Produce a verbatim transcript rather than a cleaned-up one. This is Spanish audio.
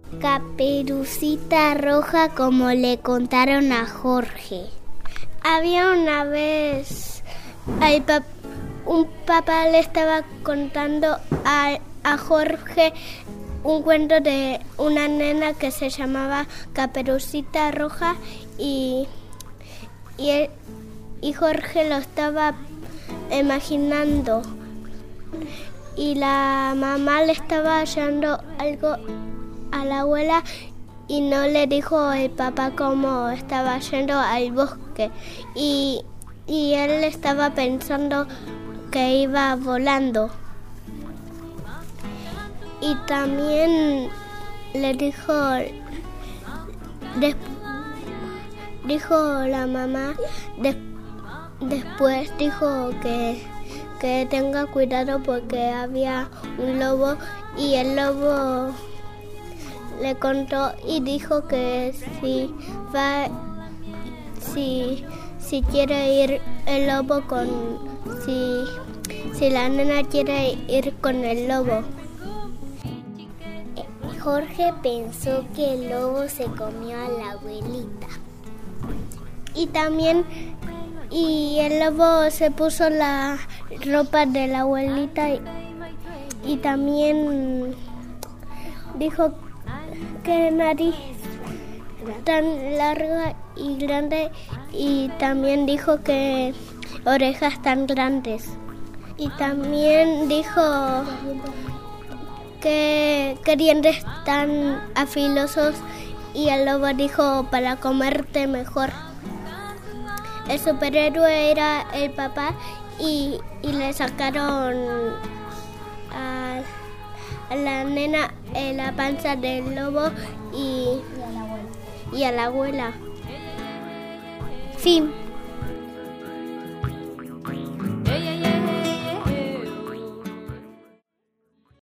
Caperucita Roja, como le contaron a Jorge. Había una vez, el pap- un papá le estaba contando a, a Jorge un cuento de una nena que se llamaba Caperucita Roja y, y, él, y Jorge lo estaba imaginando. Y la mamá le estaba hallando algo a la abuela y no le dijo el papá cómo estaba yendo al bosque. Y, y él estaba pensando que iba volando. Y también le dijo, des, dijo la mamá, des, después dijo que... que tenga cuidado porque había un lobo y el lobo le contó y dijo que si va, si, si quiere ir el lobo con, si, si la nena quiere ir con el lobo. Jorge pensó que el lobo se comió a la abuelita. Y también Y el lobo se puso la ropa de la abuelita y, y también dijo que nariz tan larga y grande y también dijo que orejas tan grandes. Y también dijo que, que dientes tan afilosos y el lobo dijo para comerte mejor. El superhéroe era el papá y, y le sacaron a, a la nena en la panza del lobo y, y a la abuela. Fin.